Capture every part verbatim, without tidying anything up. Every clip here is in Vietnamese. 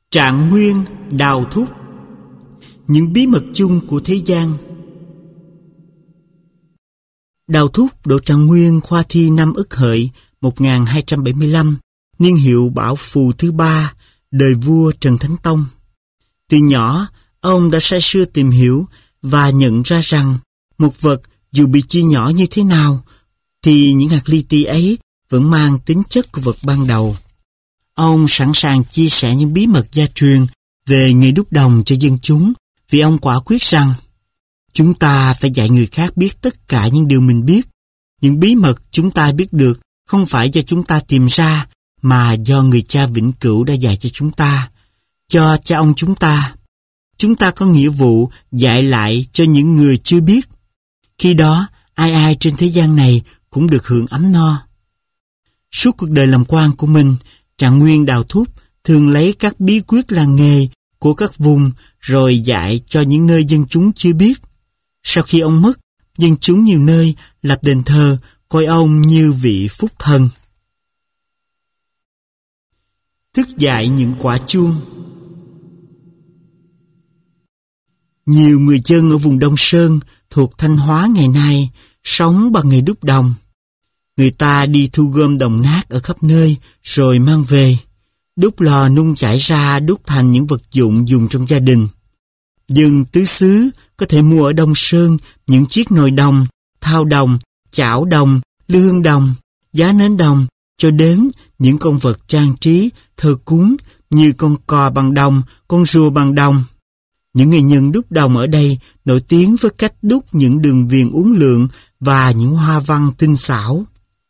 Trạng Nguyên Đào Thúc. Những bí mật chung của thế gian. Đào Thúc độ Trạng Nguyên, khoa thi năm Ất Hợi một nghìn hai trăm bảy mươi lăm, niên hiệu Bảo Phù thứ ba, đời vua Trần Thánh Tông. Từ nhỏ, ông đã say sưa tìm hiểu và nhận ra rằng một vật dù bị chia nhỏ như thế nào thì những hạt li ti ấy vẫn mang tính chất của vật ban đầu. Ông sẵn sàng chia sẻ những bí mật gia truyền về nghề đúc đồng cho dân chúng, vì ông quả quyết rằng chúng ta phải dạy người khác biết tất cả những điều mình biết. Những bí mật chúng ta biết được không phải do chúng ta tìm ra, mà do người cha vĩnh cửu đã dạy cho chúng ta, cho cha ông chúng ta. Chúng ta có nghĩa vụ dạy lại cho những người chưa biết. Khi đó, ai ai trên thế gian này cũng được hưởng ấm no. Suốt cuộc đời làm quan của mình, Trạng Nguyên Đào Thúc thường lấy các bí quyết làng nghề của các vùng rồi dạy cho những nơi dân chúng chưa biết. Sau khi ông mất, dân chúng nhiều nơi lập đền thờ coi ông như vị phúc thần. Thức dạy những quả chuông. Nhiều người dân ở vùng Đông Sơn thuộc Thanh Hóa ngày nay sống bằng nghề đúc đồng. Người ta đi thu gom đồng nát ở khắp nơi rồi mang về, đúc lò nung chảy ra đúc thành những vật dụng dùng trong gia đình. Dân tứ xứ có thể mua ở Đông Sơn những chiếc nồi đồng, thao đồng, chảo đồng, lư hương đồng, giá nến đồng, cho đến những con vật trang trí, thờ cúng như con cò bằng đồng, con rùa bằng đồng. Những nghệ nhân đúc đồng ở đây nổi tiếng với cách đúc những đường viền uốn lượn và những hoa văn tinh xảo.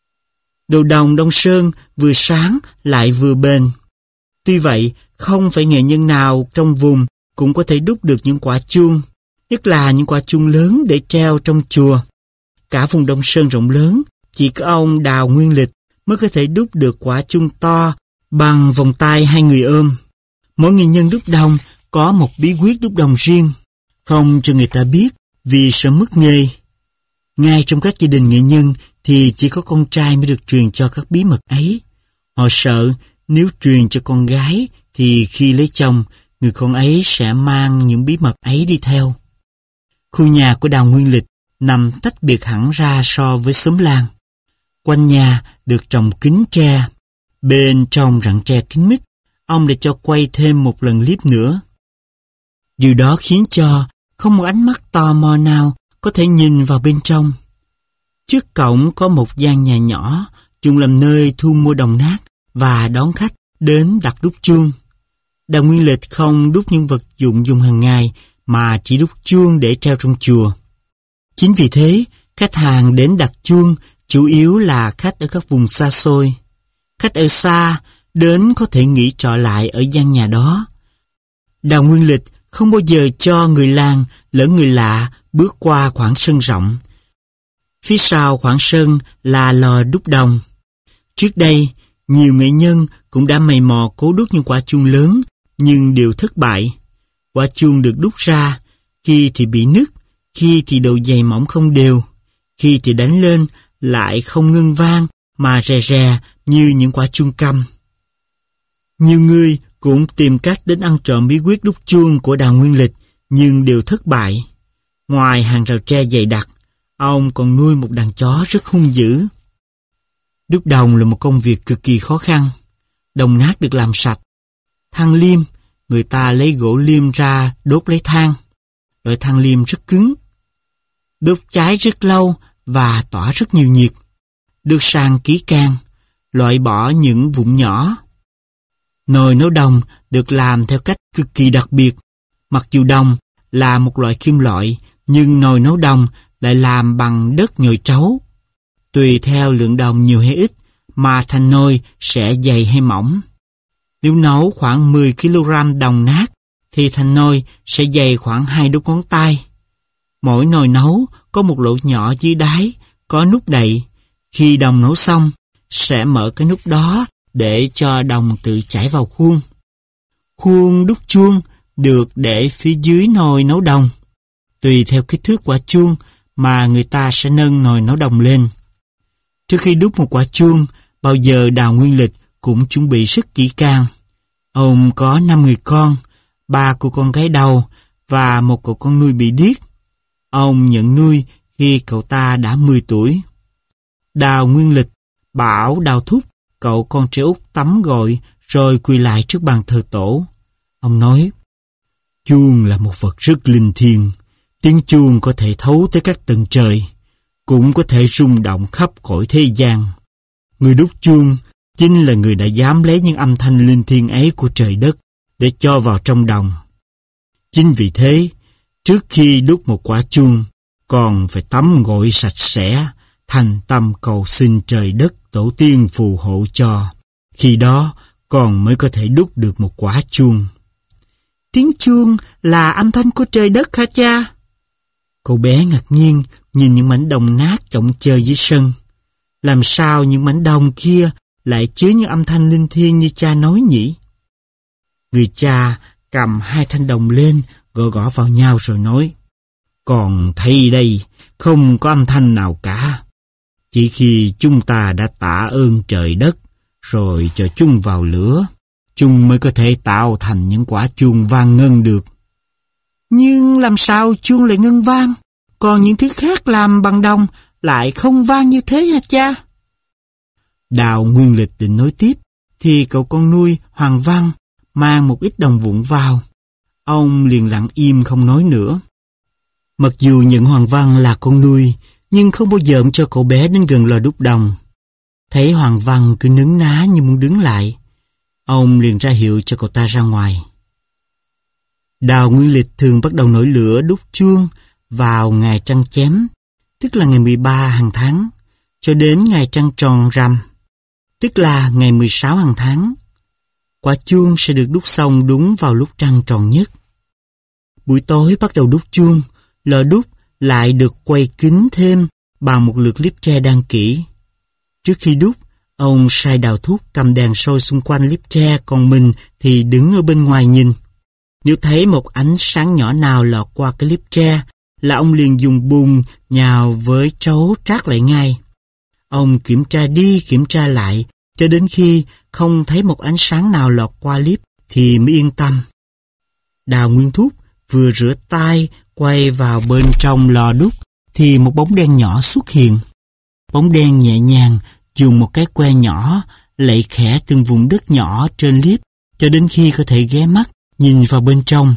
Đồ đồng Đông Sơn vừa sáng lại vừa bền. Tuy vậy, không phải nghệ nhân nào trong vùng cũng có thể đúc được những quả chuông, nhất là những quả chuông lớn để treo trong chùa. Cả vùng Đông Sơn rộng lớn, chỉ có ông Đào Nguyên Lịch mới có thể đúc được quả chuông to bằng vòng tay hai người ôm. Mỗi nghệ nhân đúc đồng có một bí quyết đúc đồng riêng, không cho người ta biết vì sợ mất nghề. Ngay trong các gia đình nghệ nhân thì chỉ có con trai mới được truyền cho các bí mật ấy. Họ sợ nếu truyền cho con gái thì khi lấy chồng, người con ấy sẽ mang những bí mật ấy đi theo. Khu nhà của Đào Nguyên Lịch nằm tách biệt hẳn ra so với xóm làng. Quanh nhà được trồng kính tre. Bên trong rặng tre kín mít, ông đã cho quay thêm một lần clip nữa. Điều đó khiến cho không một ánh mắt tò mò nào có thể nhìn vào bên trong. Trước cổng có một gian nhà nhỏ, dùng làm nơi thu mua đồng nát và đón khách đến đặt đúc chuông. Đào Nguyên Lịch không đúc những vật dụng dùng hàng ngày, mà chỉ đúc chuông để treo trong chùa. Chính vì thế, khách hàng đến đặt chuông chủ yếu là khách ở các vùng xa xôi. Khách ở xa đến có thể nghỉ trọ lại ở gian nhà đó. Đào Nguyên Lịch không bao giờ cho người làng lẫn người lạ bước qua khoảng sân rộng. Phía sau khoảng sân là lò đúc đồng. Trước đây, nhiều nghệ nhân cũng đã mày mò cố đúc những quả chuông lớn, nhưng đều thất bại. Quả chuông được đúc ra, khi thì bị nứt, khi thì độ dày mỏng không đều, khi thì đánh lên lại không ngân vang mà rè rè như những quả chuông câm. Nhiều người cũng tìm cách đến ăn trộm bí quyết đúc chuông của Đào Nguyên Lịch, nhưng đều thất bại. Ngoài hàng rào tre dày đặc, ông còn nuôi một đàn chó rất hung dữ. Đúc đồng là một công việc cực kỳ khó khăn. Đồng nát được làm sạch. Than liêm, người ta lấy gỗ liêm ra đốt lấy than. Loại than liêm rất cứng. Đốt cháy rất lâu và tỏa rất nhiều nhiệt. Được sàng kỹ càng, loại bỏ những vụn nhỏ. Nồi nấu đồng được làm theo cách cực kỳ đặc biệt. Mặc dù đồng là một loại kim loại, nhưng nồi nấu đồng lại làm bằng đất nhồi trấu. Tùy theo lượng đồng nhiều hay ít mà thành nồi sẽ dày hay mỏng. Nếu nấu khoảng mười ki lô gam đồng nát thì thành nồi sẽ dày khoảng hai đốt ngón tay. Mỗi nồi nấu có một lỗ nhỏ dưới đáy có nút đậy. Khi đồng nấu xong sẽ mở cái nút đó để cho đồng tự chảy vào khuôn. Khuôn đúc chuông được để phía dưới nồi nấu đồng. Tùy theo kích thước quả chuông mà người ta sẽ nâng nồi nấu đồng lên. Trước khi đúc một quả chuông, bao giờ Đào Nguyên Lịch cũng chuẩn bị rất kỹ càng. Ông có năm người con, ba cô con gái đầu và một cậu con nuôi bị điếc. Ông nhận nuôi khi cậu ta đã mười tuổi. Đào Nguyên Lịch bảo Đào Thúc, cậu con trai út, tắm gội rồi quỳ lại trước bàn thờ tổ. Ông nói, chuông là một vật rất linh thiêng. Tiếng chuông có thể thấu tới các tầng trời, cũng có thể rung động khắp cõi thế gian. Người đúc chuông chính là người đã dám lấy những âm thanh linh thiêng ấy của trời đất để cho vào trong đồng. Chính vì thế, trước khi đúc một quả chuông, còn phải tắm gội sạch sẽ, thành tâm cầu xin trời đất tổ tiên phù hộ cho. Khi đó, con mới có thể đúc được một quả chuông. Tiếng chuông là âm thanh của trời đất hả cha? Cậu bé ngạc nhiên nhìn những mảnh đồng nát chồng chơi dưới sân. Làm sao những mảnh đồng kia lại chứa những âm thanh linh thiêng như cha nói nhỉ? Người cha cầm hai thanh đồng lên, gõ gõ vào nhau rồi nói, còn thấy đây, không có âm thanh nào cả. Chỉ khi chúng ta đã tạ ơn trời đất, rồi cho chúng vào lửa, chúng mới có thể tạo thành những quả chuông vang ngân được. Nhưng làm sao chuông lại ngân vang, còn những thứ khác làm bằng đồng lại không vang như thế hả cha? Đào Nguyên Lịch định nói tiếp, thì cậu con nuôi Hoàng Văn mang một ít đồng vụn vào. Ông liền lặng im không nói nữa. Mặc dù nhận Hoàng Văn là con nuôi, nhưng không bao giờ ông cho cậu bé đến gần lò đúc đồng. Thấy Hoàng Văn cứ nấn ná như muốn đứng lại, ông liền ra hiệu cho cậu ta ra ngoài. Đào Nguyên Lịch thường bắt đầu nổi lửa đúc chuông vào ngày trăng chém, tức là ngày mười ba hàng tháng, cho đến ngày trăng tròn rằm, tức là ngày mười sáu hàng tháng. Quả chuông sẽ được đúc xong đúng vào lúc trăng tròn nhất. Buổi tối bắt đầu đúc chuông, lò đúc lại được quay kín thêm bằng một lượt líp tre đan kỹ. Trước khi đúc, ông sai Đào Thúc cầm đèn soi xung quanh líp tre, còn mình thì đứng ở bên ngoài nhìn. Nếu thấy một ánh sáng nhỏ nào lọt qua cái líp tre, là ông liền dùng bùn nhào với trấu trát lại ngay. Ông kiểm tra đi kiểm tra lại, cho đến khi không thấy một ánh sáng nào lọt qua líp thì mới yên tâm. Đào Nguyên Thúc vừa rửa tay quay vào bên trong lò đúc thì một bóng đen nhỏ xuất hiện. Bóng đen nhẹ nhàng dùng một cái que nhỏ lạy khẽ từng vùng đất nhỏ trên líp cho đến khi có thể ghé mắt nhìn vào bên trong.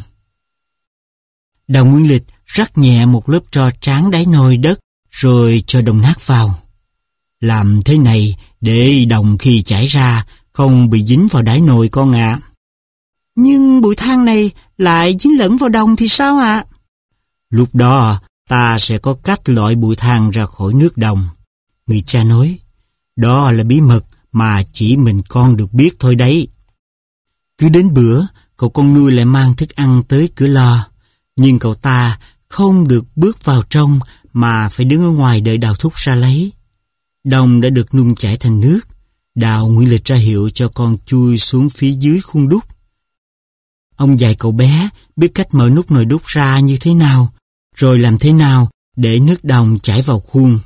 Đào Nguyên Lịch rắc nhẹ một lớp tro tráng đáy nồi đất rồi cho đồng nát vào. Làm thế này để đồng khi chảy ra không bị dính vào đáy nồi con ạ. À. Nhưng bụi than này lại dính lẫn vào đồng thì sao ạ? À? Lúc đó ta sẽ có cách loại bụi than ra khỏi nước đồng. Người cha nói, đó là bí mật mà chỉ mình con được biết thôi đấy. Cứ đến bữa, cậu con nuôi lại mang thức ăn tới cửa lò, nhưng cậu ta không được bước vào trong mà phải đứng ở ngoài đợi Đào Thúc ra lấy. Đồng đã được nung chảy thành nước. Đào Nguyên Lịch ra hiệu cho con chui xuống phía dưới khuôn đúc. Ông dạy cậu bé biết cách mở nút nồi đúc ra như thế nào, rồi làm thế nào để nước đồng chảy vào khuôn.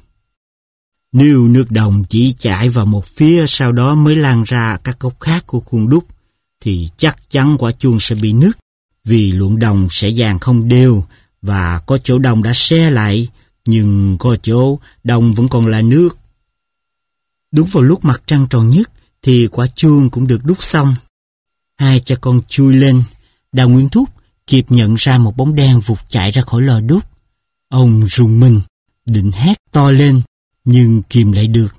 Nếu nước đồng chỉ chảy vào một phía sau đó mới lan ra các góc khác của khuôn đúc, thì chắc chắn quả chuông sẽ bị nứt, vì lượng đồng sẽ dàn không đều, và có chỗ đồng đã se lại, nhưng có chỗ đồng vẫn còn là nước. Đúng vào lúc mặt trăng tròn nhất, thì quả chuông cũng được đúc xong. Hai cha con chui lên, Đào Nguyên Thúc kịp nhận ra một bóng đen vụt chạy ra khỏi lò đúc. Ông rùng mình, định hét to lên, nhưng kìm lại được.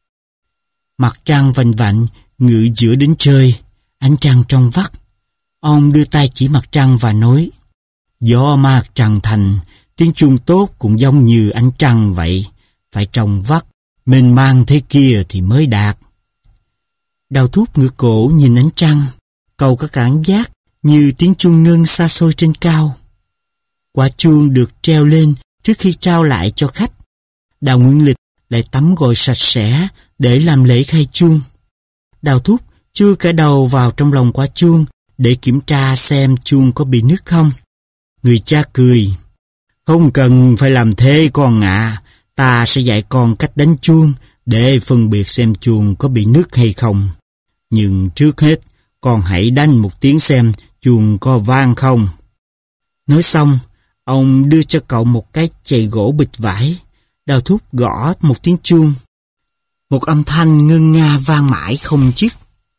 Mặt trăng vành vạnh, ngự giữa đến trời, ánh trăng trong vắt. Ông đưa tay chỉ mặt trăng và nói, gió mặt trăng thành, tiếng chuông tốt cũng giống như ánh trăng vậy, phải trong vắt, mênh mang thế kia thì mới đạt. Đào Thúc ngửa cổ nhìn ánh trăng, cậu có cảm giác như tiếng chuông ngân xa xôi trên cao. Quả chuông được treo lên trước khi trao lại cho khách. Đào Nguyên Lịch lại tắm gội sạch sẽ để làm lễ khai chuông. Đào Thúc chui cả đầu vào trong lòng quả chuông để kiểm tra xem chuông có bị nứt không. Người cha cười, không cần phải làm thế con ạ, à. Ta sẽ dạy con cách đánh chuông để phân biệt xem chuông có bị nứt hay không. Nhưng trước hết, Con hãy đánh một tiếng xem chuông có vang không. Nói xong, ông đưa cho cậu một cái chày gỗ bịch vải. Đào Thúc gõ một tiếng chuông. Một âm thanh ngân nga vang mãi không dứt.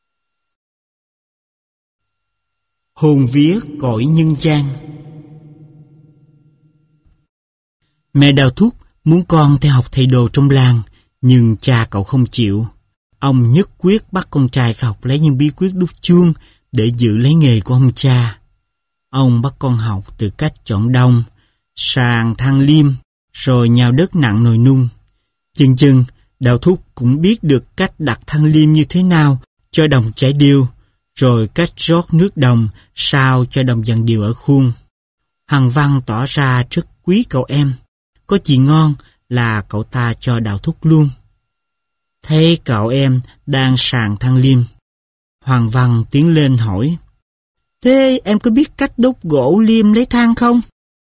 Hồn vía cõi nhân gian. Mẹ Đào Thúc muốn con theo học thầy đồ trong làng, nhưng cha cậu không chịu. Ông nhất quyết bắt con trai phải học lấy những bí quyết đúc chuông để giữ lấy nghề của ông cha. Ông bắt con học từ cách chọn đồng, sàng than liêm, rồi nhào đất nặng nồi nung. Chừng chừng, Đào Thúc cũng biết được cách đặt than liêm như thế nào cho đồng chảy đều, rồi cách rót nước đồng sao cho đồng dần đều ở khuôn. Hằng Văn tỏ ra rất quý cậu em. Có gì ngon là cậu ta cho Đào Thúc luôn. Thấy cậu em đang sàng than liêm, Hoàng Văn tiến lên hỏi: Thế em có biết cách đốt gỗ liêm lấy than không?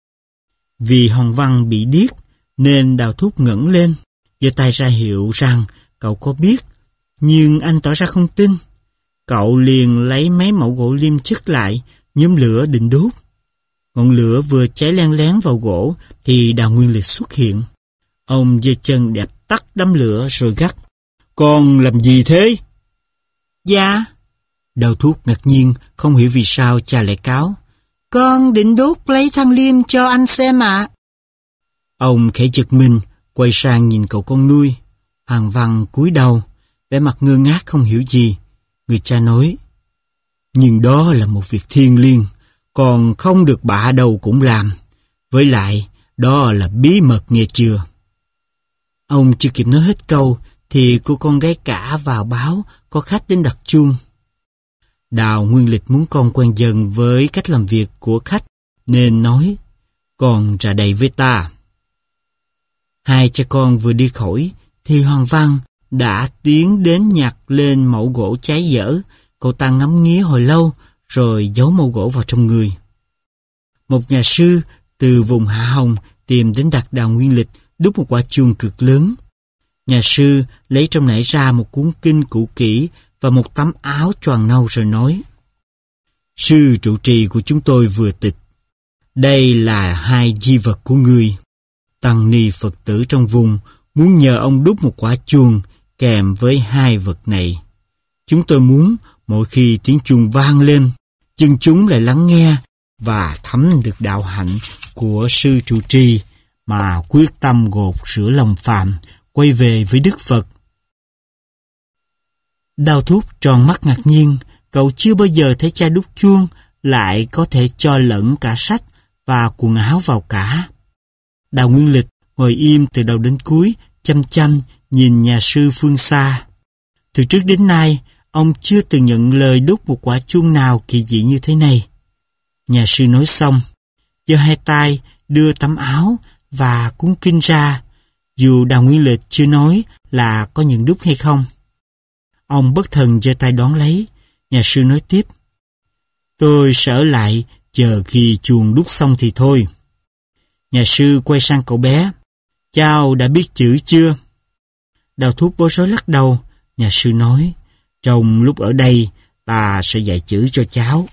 Vì Hoàng Văn bị điếc nên Đào Thúc ngẩng lên, giơ tay ra hiệu rằng cậu có biết, nhưng anh tỏ ra không tin. Cậu liền lấy mấy mẩu gỗ liêm chất lại, nhóm lửa định đốt. Ngọn lửa vừa cháy len lén vào gỗ thì Đào Nguyên Lịch xuất hiện. Ông giơ chân đạp tắt đám lửa rồi gắt: Con làm gì thế? Dạ. Đào Thúc ngạc nhiên, không hiểu vì sao cha lại cáo: Con định đốt lấy than liêm cho anh xem ạ. À. Ông khẽ giật mình, quay sang nhìn cậu con nuôi. Hoàng Văn cúi đầu, vẻ mặt ngơ ngác không hiểu gì. Người cha nói: Nhưng đó là một việc thiêng liêng, còn không được bạ đâu cũng làm. Với lại, đó là bí mật nghe chưa? Ông chưa kịp nói hết câu, thì cô con gái cả vào báo có khách đến đặt chuông. Đào Nguyên Lịch muốn con quen dần với cách làm việc của khách, nên nói: Con ra đây với ta. Hai cha con vừa đi khỏi, thì Hoàng Văn đã tiến đến nhặt lên mẩu gỗ cháy dở. Cậu ta ngắm nghía hồi lâu, rồi giấu mẩu gỗ vào trong người. Một nhà sư từ vùng Hạ Hồng tìm đến đặt Đào Nguyên Lịch đúc một quả chuông cực lớn. Nhà sư lấy trong nải ra một cuốn kinh cũ kỹ và một tấm áo choàng nâu rồi nói: Sư trụ trì của chúng tôi vừa tịch. Đây là hai di vật của ngươi. Tăng ni Phật tử trong vùng muốn nhờ ông đúc một quả chuông kèm với hai vật này. Chúng tôi muốn mỗi khi tiếng chuông vang lên, dân chúng lại lắng nghe và thấm được đạo hạnh của sư trụ trì mà quyết tâm gột rửa lòng phàm, quay về với Đức Phật. Đào Thúc tròn mắt ngạc nhiên, cậu chưa bao giờ thấy cha đúc chuông lại có thể cho lẫn cả sách và quần áo vào cả. Đào Nguyên Lịch ngồi im từ đầu đến cuối, chăm chăm nhìn nhà sư phương xa. Từ trước đến nay, ông chưa từng nhận lời đúc một quả chuông nào kỳ dị như thế này. Nhà sư nói xong, giơ hai tay đưa tấm áo và cuốn kinh ra, dù Đào Nguyên Lịch chưa nói là có nhận đúc hay không. Ông bất thần giơ tay đón lấy. Nhà sư nói tiếp: Tôi sẽ ở lại chờ khi chuông đúc xong thì thôi. Nhà sư quay sang cậu bé: Cháu đã biết chữ chưa? Đào Thúc bối rối lắc đầu. Nhà sư nói: Trong lúc ở đây, ta sẽ dạy chữ cho cháu.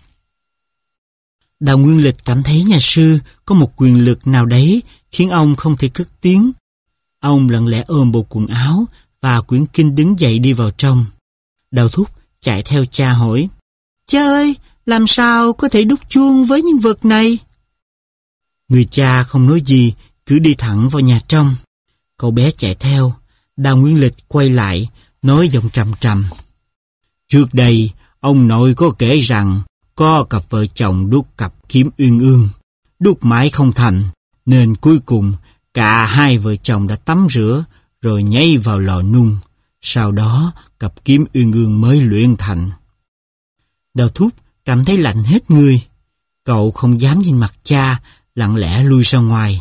Đào Nguyên Lịch cảm thấy nhà sư có một quyền lực nào đấy khiến ông không thể cất tiếng. Ông lặng lẽ ôm bộ quần áo và quyển kinh đứng dậy đi vào trong. Đào Thúc chạy theo cha hỏi: Cha ơi, làm sao có thể đúc chuông với những vật này? Người cha không nói gì, cứ đi thẳng vào nhà trong. Cậu bé chạy theo. Đào Nguyên Lịch quay lại, nói giọng trầm trầm: Trước đây, ông nội có kể rằng có cặp vợ chồng đúc cặp kiếm uyên ương, đúc mãi không thành, nên cuối cùng cả hai vợ chồng đã tắm rửa rồi nhảy vào lò nung. Sau đó cặp kiếm uyên ương mới luyện thành. Đào Thúc cảm thấy lạnh hết người. Cậu không dám nhìn mặt cha, lặng lẽ lui ra ngoài.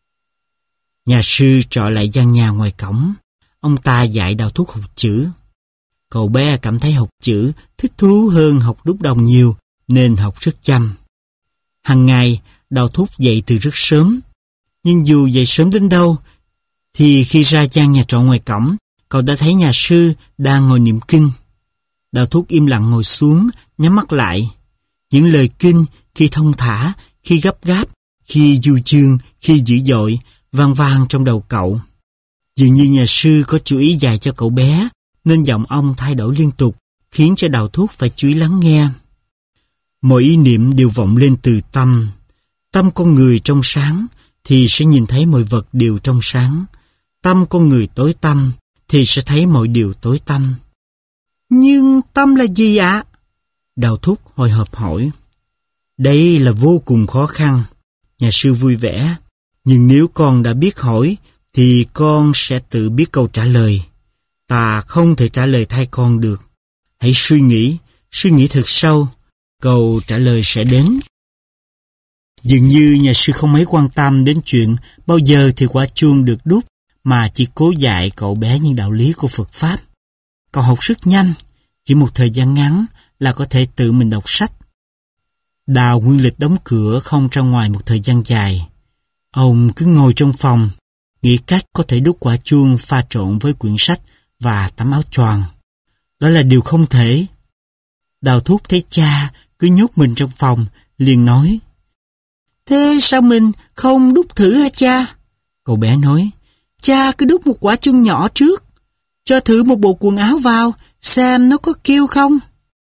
Nhà sư trọ lại gian nhà ngoài cổng. Ông ta dạy Đào Thúc học chữ. Cậu bé cảm thấy học chữ thích thú hơn học đúc đồng nhiều, nên học rất chăm. Hằng ngày, Đào Thúc dậy từ rất sớm. Nhưng dù dậy sớm đến đâu, thì khi ra gian nhà trọ ngoài cổng, cậu đã thấy nhà sư đang ngồi niệm kinh. Đạo Thúc im lặng ngồi xuống, nhắm mắt lại. Những lời kinh khi thông thả, khi gấp gáp, khi du dương, khi dữ dội, vang vang trong đầu cậu. Dường như nhà sư có chú ý dạy cho cậu bé, nên giọng ông thay đổi liên tục, khiến cho Đạo Thúc phải chú ý lắng nghe. Mọi ý niệm đều vọng lên từ tâm. Tâm con người trong sáng thì sẽ nhìn thấy mọi vật đều trong sáng. Tâm con người tối tăm thì sẽ thấy mọi điều tối tăm. Nhưng tâm là gì ạ? Đạo Thúc hồi hộp hỏi. Đây là vô cùng khó khăn. Nhà sư vui vẻ. Nhưng nếu con đã biết hỏi thì con sẽ tự biết câu trả lời. Ta không thể trả lời thay con được. Hãy suy nghĩ, suy nghĩ thật sâu. Câu trả lời sẽ đến. Dường như nhà sư không mấy quan tâm đến chuyện bao giờ thì quả chuông được đúc, mà chỉ cố dạy cậu bé những đạo lý của Phật Pháp. Cậu học rất nhanh, chỉ một thời gian ngắn là có thể tự mình đọc sách. Đào Nguyên Lịch đóng cửa không ra ngoài một thời gian dài. Ông cứ ngồi trong phòng, nghĩ cách có thể đúc quả chuông pha trộn với quyển sách và tấm áo choàng. Đó là điều không thể. Đào Thúc thấy cha cứ nhốt mình trong phòng, liền nói. Thế sao mình không đúc thử hả cha? Cậu bé nói. Cha cứ đúc một quả chuông nhỏ trước, cho thử một bộ quần áo vào, xem nó có kêu không.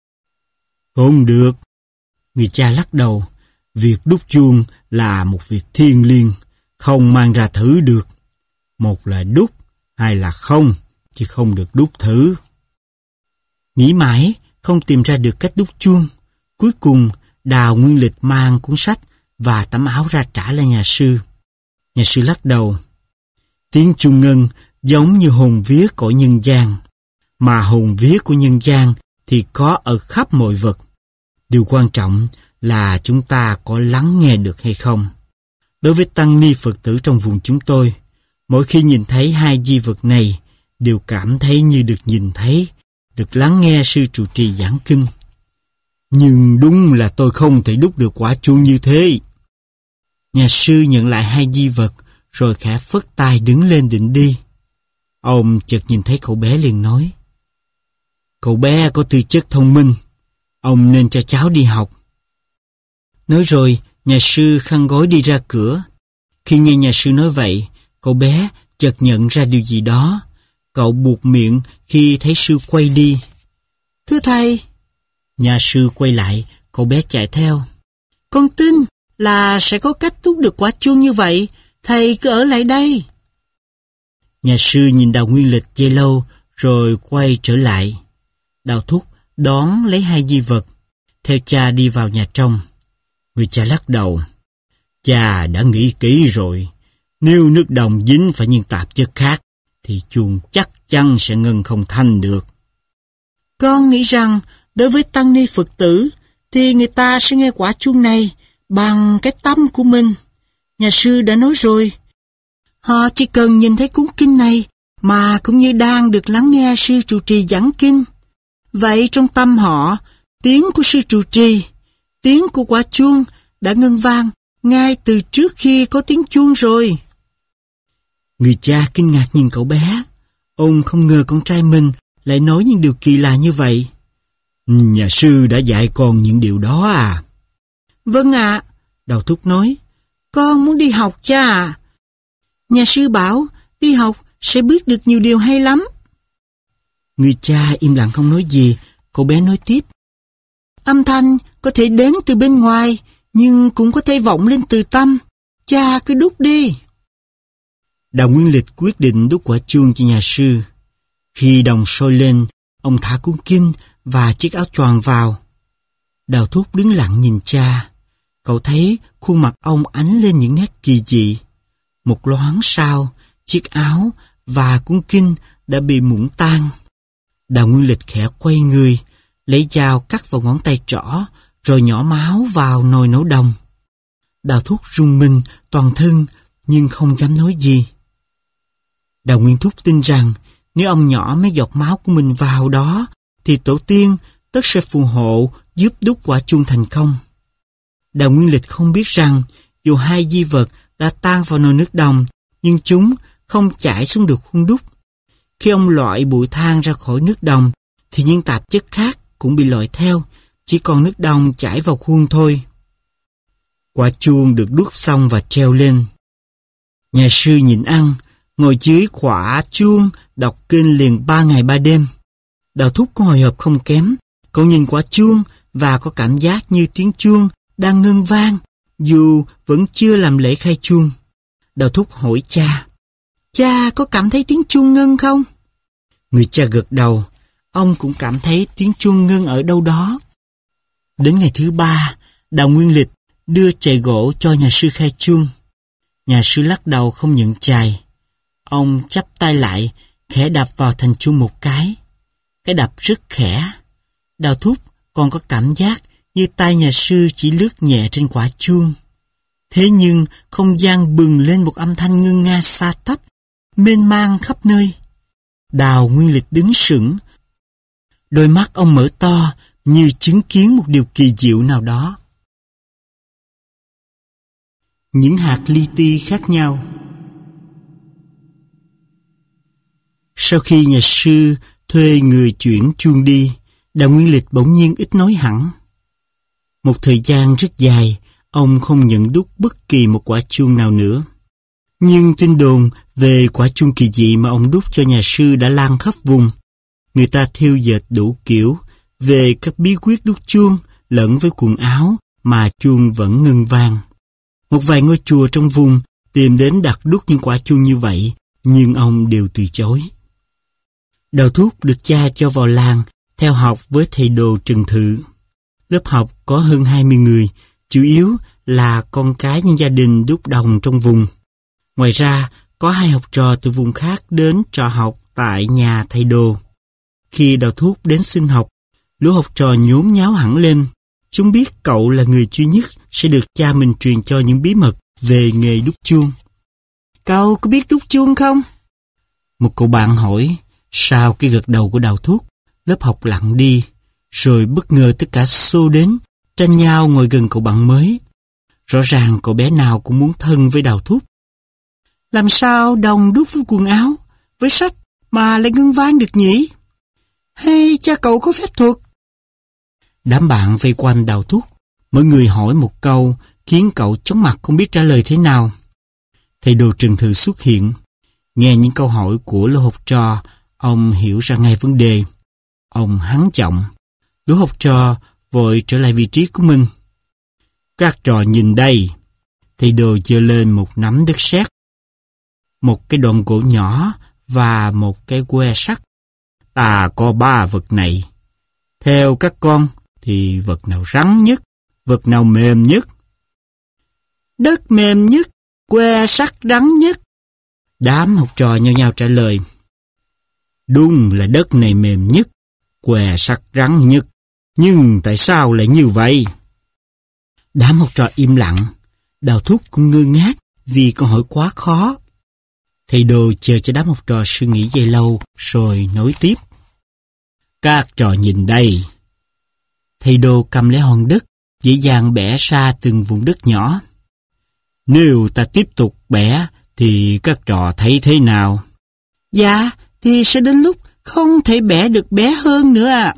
Không được. Người cha lắc đầu. Việc đúc chuông là một việc thiêng liêng, không mang ra thử được. Một là đúc, hai là không, chứ không được đúc thử. Nghĩ mãi, không tìm ra được cách đúc chuông. Cuối cùng, Đào Nguyên Lịch mang cuốn sách và tấm áo ra trả lại nhà sư. Nhà sư lắc đầu. Tiếng chuông ngân giống như hồn vía cõi nhân gian, mà hồn vía của nhân gian thì có ở khắp mọi vật. Điều quan trọng là chúng ta có lắng nghe được hay không. Đối với tăng ni Phật tử trong vùng chúng tôi, mỗi khi nhìn thấy hai di vật này, đều cảm thấy như được nhìn thấy, được lắng nghe sư trụ trì giảng kinh. Nhưng đúng là tôi không thể đúc được quả chuông như thế. Nhà sư nhận lại hai di vật, rồi khẽ phất tay đứng lên định đi. Ông chợt nhìn thấy cậu bé liền nói. Cậu bé có tư chất thông minh, ông nên cho cháu đi học. Nói rồi, nhà sư khăn gói đi ra cửa. Khi nghe nhà sư nói vậy, cậu bé chợt nhận ra điều gì đó. Cậu buột miệng khi thấy sư quay đi. Thưa thầy. Nhà sư quay lại, cậu bé chạy theo. Con tin là sẽ có cách đúc được quả chuông như vậy, thầy cứ ở lại đây. Nhà sư nhìn Đào Nguyên Lịch giây lâu, rồi quay trở lại. Đào Thúc đón lấy hai di vật, theo cha đi vào nhà trong. Người cha lắc đầu. Cha đã nghĩ kỹ rồi, nếu nước đồng dính phải những tạp chất khác, thì chuông chắc chắn sẽ ngân không thanh được. Con nghĩ rằng đối với tăng ni Phật tử thì người ta sẽ nghe quả chuông này bằng cái tâm của mình. Nhà sư đã nói rồi, họ chỉ cần nhìn thấy cuốn kinh này mà cũng như đang được lắng nghe sư trụ trì giảng kinh. Vậy trong tâm họ, tiếng của sư trụ trì, tiếng của quả chuông đã ngân vang ngay từ trước khi có tiếng chuông rồi. Người cha kinh ngạc nhìn cậu bé. Ông không ngờ con trai mình lại nói những điều kỳ lạ như vậy. Nhà sư đã dạy con những điều đó à? Vâng ạ, à, Đào Thúc nói. Con muốn đi học cha à. Nhà sư bảo đi học sẽ biết được nhiều điều hay lắm. Người cha im lặng không nói gì. Cậu bé nói tiếp. Âm thanh có thể đến từ bên ngoài, nhưng cũng có thể vọng lên từ tâm. Cha cứ đúc đi. Đào Nguyên Lịch quyết định đúc quả chuông cho nhà sư. Khi đồng sôi lên, ông thả cuốn kinh và chiếc áo choàng vào. Đào Thúc đứng lặng nhìn cha. Cậu thấy khuôn mặt ông ánh lên những nét kỳ dị. Một loáng sau, chiếc áo và cuốn kinh đã bị mũng tan. Đào Nguyên Lịch khẽ quay người, lấy dao cắt vào ngón tay trỏ, rồi nhỏ máu vào nồi nấu đồng. Đào Thúc run mình toàn thân, nhưng không dám nói gì. Đào Nguyên Thúc tin rằng nếu ông nhỏ mấy giọt máu của mình vào đó, thì tổ tiên tất sẽ phù hộ giúp đúc quả chuông thành công. Đào Nguyên Lịch không biết rằng dù hai di vật đã tan vào nồi nước đồng, nhưng chúng không chảy xuống được khuôn đúc. Khi ông loại bụi than ra khỏi nước đồng, thì những tạp chất khác cũng bị lội theo, chỉ còn nước đồng chảy vào khuôn thôi. Quả chuông được đút xong và treo lên. Nhà sư nhịn ăn, ngồi dưới quả chuông đọc kinh liền ba ngày ba đêm. Đào Thúc có hồi hộp không kém, cậu nhìn quả chuông và có cảm giác như tiếng chuông đang ngân vang, dù vẫn chưa làm lễ khai chuông. Đào Thúc hỏi cha, cha có cảm thấy tiếng chuông ngân không? Người cha gật đầu, ông cũng cảm thấy tiếng chuông ngân ở đâu đó. Đến ngày thứ ba, Đào Nguyên Lịch đưa chày gỗ cho nhà sư khai chuông. Nhà sư lắc đầu không nhận chày. Ông chắp tay lại, khẽ đập vào thành chuông một cái. Cái đập rất khẽ. Đào Thúc còn có cảm giác như tay nhà sư chỉ lướt nhẹ trên quả chuông. Thế nhưng không gian bừng lên một âm thanh ngân nga xa tắp, mênh mang khắp nơi. Đào Nguyên Lịch đứng sững. Đôi mắt ông mở to như chứng kiến một điều kỳ diệu nào đó. Những hạt li ti khác nhau. Sau khi nhà sư thuê người chuyển chuông đi, Đào Nguyên Lịch bỗng nhiên ít nói hẳn. Một thời gian rất dài, ông không nhận đúc bất kỳ một quả chuông nào nữa. Nhưng tin đồn về quả chuông kỳ dị mà ông đúc cho nhà sư đã lan khắp vùng. Người ta thêu dệt đủ kiểu về các bí quyết đúc chuông lẫn với quần áo mà chuông vẫn ngân vang. Một vài ngôi chùa trong vùng tìm đến đặt đúc những quả chuông như vậy, nhưng ông đều từ chối. Đào Thúc được cha cho vào làng theo học với thầy đồ Trần Thự. Lớp học có hơn hai mươi người, chủ yếu là con cái những gia đình đúc đồng trong vùng. Ngoài ra, có hai học trò từ vùng khác đến trọ học tại nhà thầy đồ. Khi Đào Thúc đến xin học, lũ học trò nhốn nháo hẳn lên. Chúng biết cậu là người duy nhất sẽ được cha mình truyền cho những bí mật về nghề đúc chuông. Cậu có biết đúc chuông không? Một cậu bạn hỏi. Sau cái gật đầu của Đào Thúc, lớp học lặng đi, rồi bất ngờ tất cả xô đến, tranh nhau ngồi gần cậu bạn mới. Rõ ràng cậu bé nào cũng muốn thân với Đào Thúc. Làm sao đồng đúc với quần áo, với sách mà lại ngân vang được nhỉ? Hay cha cậu có phép thuật? Đám bạn vây quanh Đào Thúc, mỗi người hỏi một câu khiến cậu chóng mặt không biết trả lời thế nào. Thầy đồ Trần Thự xuất hiện. Nghe những câu hỏi của lũ học trò, ông hiểu ra ngay vấn đề. Ông hắng giọng. Lũ học trò vội trở lại vị trí của mình. Các trò nhìn đây. Thầy đồ giơ lên một nắm đất sét, một cái đoạn gỗ nhỏ và một cái que sắt. Ta có ba vật này. Theo các con thì vật nào rắn nhất, vật nào mềm nhất? Đất mềm nhất, que sắt rắn nhất. Đám học trò nhau nhau trả lời. Đúng là đất này mềm nhất, que sắt rắn nhất. Nhưng tại sao lại như vậy? Đám học trò im lặng. Đào Thúc cũng ngơ ngác vì câu hỏi quá khó. Thầy đồ chờ cho đám học trò suy nghĩ giây lâu rồi nói tiếp. Các trò nhìn đây. Thầy đồ cầm lấy hòn đất, dễ dàng bẻ ra từng vùng đất nhỏ. Nếu ta tiếp tục bẻ thì các trò thấy thế nào? Dạ, thì sẽ đến lúc không thể bẻ được bé hơn nữa ạ. À.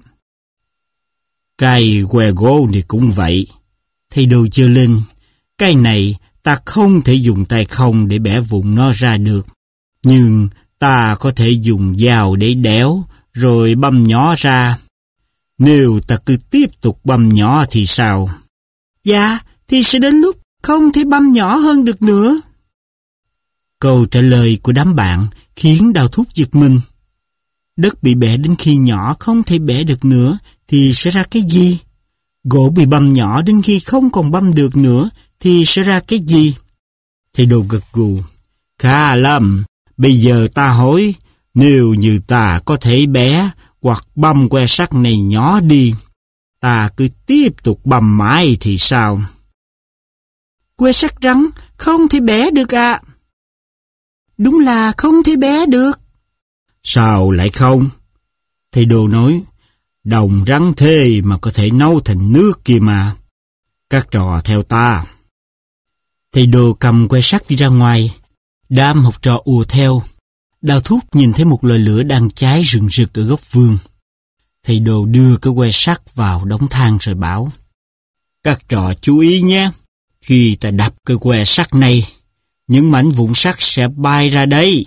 Cây que gỗ thì cũng vậy. Thầy đồ giơ lên. Cây này ta không thể dùng tay không để bẻ vụn nó ra được. Nhưng ta có thể dùng dao để đẽo rồi băm nhỏ ra. Nếu ta cứ tiếp tục băm nhỏ thì sao? Dạ, thì sẽ đến lúc không thể băm nhỏ hơn được nữa. Câu trả lời của đám bạn khiến Đào Thúc giật mình. Đất bị bẻ đến khi nhỏ không thể bẻ được nữa thì sẽ ra cái gì? Gỗ bị băm nhỏ đến khi không còn băm được nữa thì sẽ ra cái gì? Thầy đồ gật gù. Khá lắm. Bây giờ ta hỏi, nếu như ta có thể bẻ hoặc băm que sắt này nhỏ đi, ta cứ tiếp tục băm mãi thì sao? Que sắt rắn không thể bẻ được ạ. À. Đúng là không thể bẻ được. Sao lại không? Thầy đồ nói, đồng rắn thế mà có thể nấu thành nước kia mà. Các trò theo ta. Thầy đồ cầm que sắt đi ra ngoài. Đám học trò ùa theo. Đào Thúc nhìn thấy một lò lửa đang cháy rừng rực ở góc vườn. Thầy Đồ đưa cái que sắt vào đống than rồi bảo: Các trò chú ý nhé, khi ta đập cái que sắt này, những mảnh vụn sắt sẽ bay ra đấy.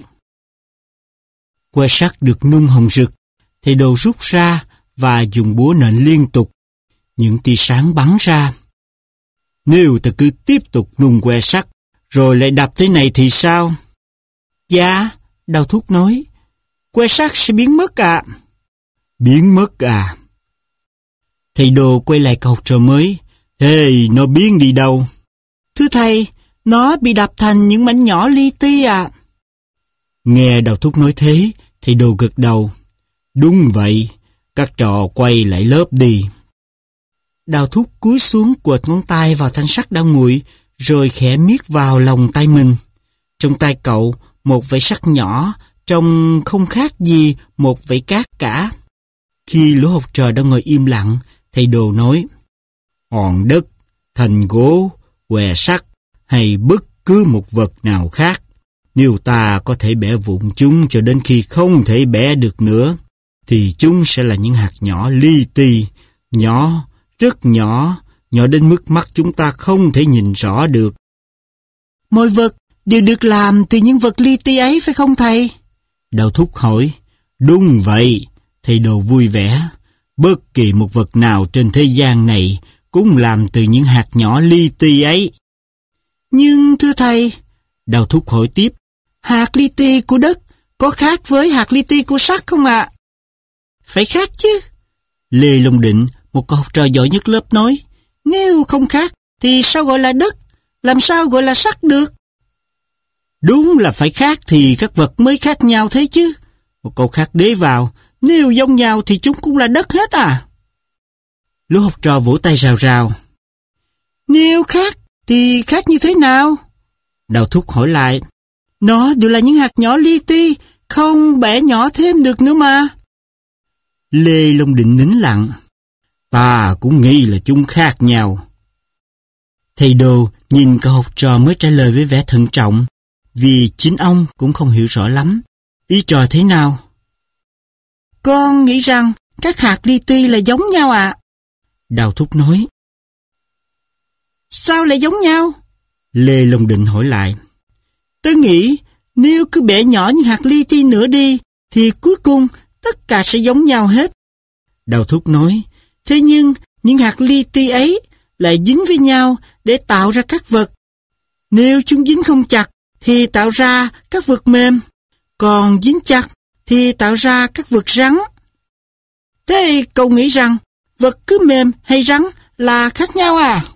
Que sắt được nung hồng rực, thầy Đồ rút ra và dùng búa nện liên tục. Những tia sáng bắn ra. Nếu ta cứ tiếp tục nung que sắt, rồi lại đập thế này thì sao? Dạ, Đào Thúc nói, que sắt sẽ biến mất ạ. À? Biến mất à? Thầy Đồ quay lại câu trò mới. Thế nó biến đi đâu? Thưa thầy, nó bị đập thành những mảnh nhỏ li ti ạ. À. Nghe Đào Thúc nói thế, thầy Đồ gật đầu. Đúng vậy, các trò quay lại lớp đi. Đào Thúc cúi xuống quệt ngón tay vào thanh sắt đang nguội, rồi khẽ miết vào lòng tay mình. Trong tay cậu, một vảy sắt nhỏ, trông không khác gì một vảy cát cả. Khi lũ học trò đang ngồi im lặng, thầy Đồ nói: Hòn đất, thành gỗ, què sắt hay bất cứ một vật nào khác, nếu ta có thể bẻ vụn chúng cho đến khi không thể bẻ được nữa, thì chúng sẽ là những hạt nhỏ li ti, nhỏ, rất nhỏ, nhỏ đến mức mắt chúng ta không thể nhìn rõ được. Mọi vật đều được làm từ những vật li ti ấy phải không thầy? Đào Thúc hỏi. Đúng vậy, thầy Đồ vui vẻ. Bất kỳ một vật nào trên thế gian này cũng làm từ những hạt nhỏ li ti ấy. Nhưng thưa thầy, Đào Thúc hỏi tiếp, hạt li ti của đất có khác với hạt li ti của sắt không ạ? À? Phải khác chứ. Lê Long Định, một cậu học trò giỏi nhất lớp nói, nếu không khác thì sao gọi là đất, làm sao gọi là sắt được? Đúng là phải khác thì các vật mới khác nhau thế chứ. Một câu khác đế vào, nếu giống nhau thì chúng cũng là đất hết à? Lũ học trò vỗ tay rào rào. Nếu khác thì khác như thế nào? Đào Thúc hỏi lại. Nó đều là những hạt nhỏ li ti, không bẻ nhỏ thêm được nữa mà. Lê Long Định nín lặng. Ta cũng nghĩ là chúng khác nhau. Thầy Đồ nhìn cậu học trò mới trả lời với vẻ thận trọng, vì chính ông cũng không hiểu rõ lắm. Ý trò thế nào? Con nghĩ rằng các hạt li ti là giống nhau ạ. À? Đào Thúc nói. Sao lại giống nhau? Lê Long Định hỏi lại. Tôi nghĩ nếu cứ bẻ nhỏ những hạt li ti nữa đi, thì cuối cùng tất cả sẽ giống nhau hết. Đào Thúc nói. Thế nhưng những hạt li ti ấy lại dính với nhau để tạo ra các vật. Nếu chúng dính không chặt thì tạo ra các vật mềm, còn dính chặt thì tạo ra các vật rắn. Thế cậu nghĩ rằng vật cứ mềm hay rắn là khác nhau à?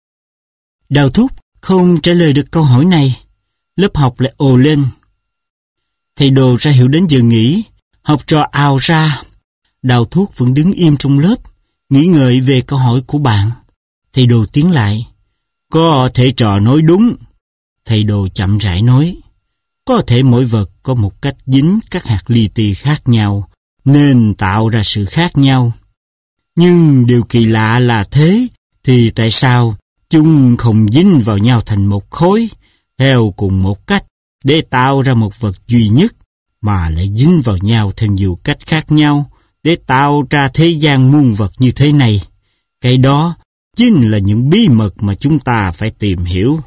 Đào Thúc không trả lời được câu hỏi này. Lớp học lại ồ lên. Thầy Đồ ra hiệu đến giờ nghỉ. Học trò ào ra. Đào Thúc vẫn đứng im trong lớp, nghĩ ngợi về câu hỏi của bạn. Thầy Đồ tiến lại. Có thể trò nói đúng. Thầy Đồ chậm rãi nói. Có thể mỗi vật có một cách dính các hạt li ti khác nhau, nên tạo ra sự khác nhau. Nhưng điều kỳ lạ là thế, thì tại sao chúng không dính vào nhau thành một khối, theo cùng một cách, để tạo ra một vật duy nhất, mà lại dính vào nhau theo nhiều cách khác nhau, để tạo ra thế gian muôn vật như thế này? Cái đó chính là những bí mật mà chúng ta phải tìm hiểu.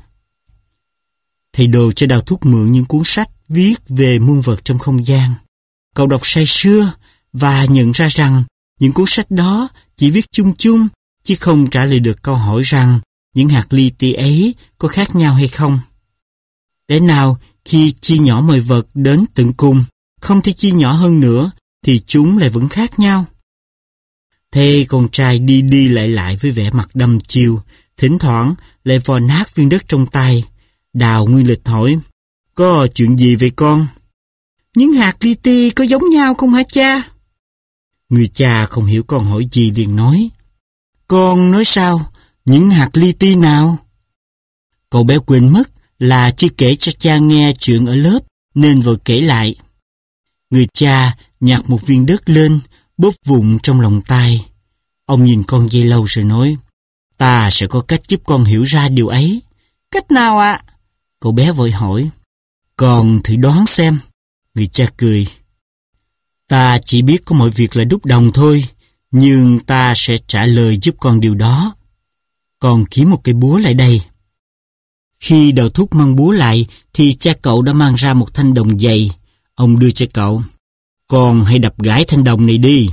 Thầy Đồ cho Đào Thúc mượn những cuốn sách viết về muôn vật trong không gian. Cậu đọc say sưa và nhận ra rằng những cuốn sách đó chỉ viết chung chung, chứ không trả lời được câu hỏi rằng những hạt li ti ấy có khác nhau hay không. Lẽ nào khi chia nhỏ mọi vật đến tận cùng, không thể chia nhỏ hơn nữa, thì chúng lại vẫn khác nhau? Thầy con trai đi đi lại lại với vẻ mặt đăm chiêu, thỉnh thoảng lại vò nát viên đất trong tay. Đào Nguyên Lịch hỏi, có chuyện gì vậy con? Những hạt li ti có giống nhau không hả cha? Người cha không hiểu con hỏi gì liền nói, con nói sao? Những hạt li ti nào? Cậu bé quên mất là chưa kể cho cha nghe chuyện ở lớp, nên vội kể lại. Người cha nhặt một viên đất lên, bóp vụn trong lòng tay. Ông nhìn con giây lâu rồi nói, ta sẽ có cách giúp con hiểu ra điều ấy. Cách nào ạ? À? Cậu bé vội hỏi. Con thử đoán xem. Người cha cười. Ta chỉ biết có mọi việc là đúc đồng thôi, Nhưng ta sẽ trả lời giúp con điều đó. Con kiếm một cây búa lại đây. Khi Đào Thúc mang búa lại, thì cha cậu đã mang ra một thanh đồng dày. Ông đưa cho cậu. Con hãy đập gãi thanh đồng này đi.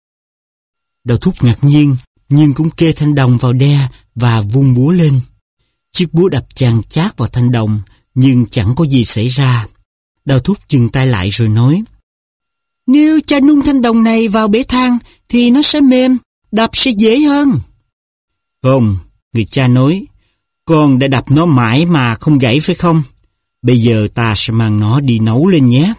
Đào Thúc ngạc nhiên, nhưng cũng kê thanh đồng vào đe và vung búa lên. Chiếc búa đập chàng chát vào thanh đồng, nhưng chẳng có gì xảy ra. Đào Thúc dừng tay lại rồi nói: Nếu cha nung thanh đồng này vào bể than thì nó sẽ mềm, đập sẽ dễ hơn. Không, người cha nói, con đã đập nó mãi mà không gãy phải không? Bây giờ ta sẽ mang nó đi nấu lên nhé.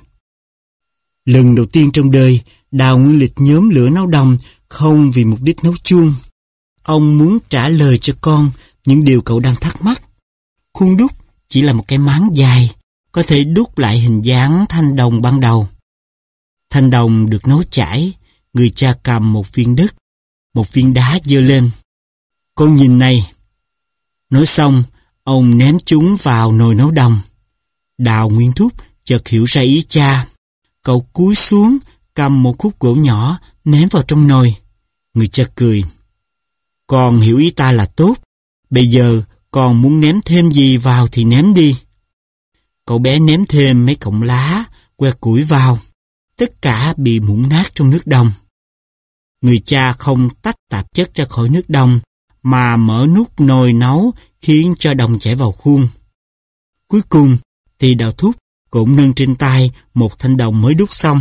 Lần đầu tiên trong đời, Đào Nguyên Lịch nhóm lửa nấu đồng không vì mục đích nấu chuông. Ông muốn trả lời cho con những điều cậu đang thắc mắc. Khuôn đúc chỉ là một cái máng dài, có thể đúc lại hình dáng thanh đồng ban đầu. Thanh đồng được nấu chảy, người cha cầm một viên đất, một viên đá giơ lên. Con nhìn này. Nói xong, ông ném chúng vào nồi nấu đồng. Đào Nguyên Thúc chợt hiểu ra ý cha. Cậu cúi xuống, cầm một khúc gỗ nhỏ, ném vào trong nồi. Người cha cười. Con hiểu ý ta là tốt. Bây giờ, con muốn ném thêm gì vào thì ném đi. Cậu bé ném thêm mấy cọng lá, que củi vào. Tất cả bị mũng nát trong nước đồng. Người cha không tách tạp chất ra khỏi nước đồng, mà mở nút nồi nấu khiến cho đồng chảy vào khuôn. Cuối cùng thì Đào Thúc cũng nâng trên tay một thanh đồng mới đúc xong.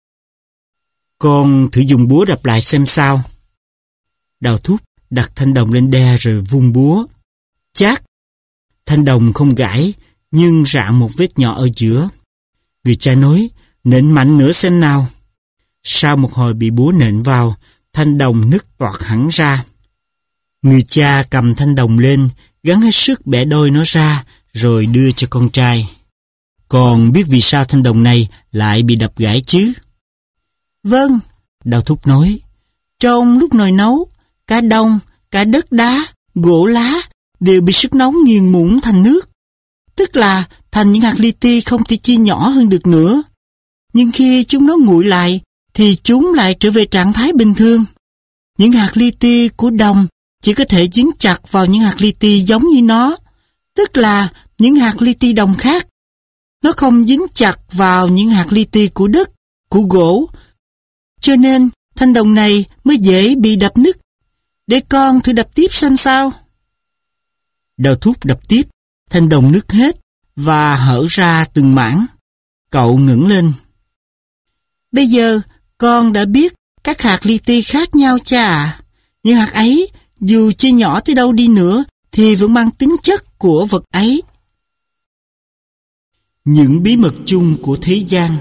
Con thử dùng búa đập lại xem sao. Đào Thúc đặt thanh đồng lên đe rồi vung búa. Chát! Thanh đồng không gãy, nhưng rạn một vết nhỏ ở giữa. Người cha nói, nện mạnh nữa xem nào. Sau một hồi bị búa nện vào, thanh đồng nứt toạc hẳn ra. Người cha cầm thanh đồng lên, gắng hết sức bẻ đôi nó ra, rồi đưa cho con trai. Con biết vì sao thanh đồng này lại bị đập gãy chứ? Vâng, Đào Thúc nói. Trong lúc nồi nấu, cả đồng, cả đất đá, gỗ lá đều bị sức nóng nghiền mũng thành nước. Tức là thành những hạt li ti không thể chia nhỏ hơn được nữa. Nhưng khi chúng nó nguội lại, thì chúng lại trở về trạng thái bình thường. Những hạt li ti của đồng chỉ có thể dính chặt vào những hạt li ti giống như nó, tức là những hạt li ti đồng khác. Nó không dính chặt vào những hạt li ti của đất, của gỗ, cho nên thanh đồng này mới dễ bị đập nứt. Để con thử đập tiếp xem sao. Đào Thúc đập tiếp, thanh đồng nứt hết và hở ra từng mảng. Cậu ngẩng lên. Bây giờ con đã biết các hạt li ti khác nhau cha ạ. Những hạt ấy dù chia nhỏ tới đâu đi nữa thì vẫn mang tính chất của vật ấy. Những bí mật chung của thế gian.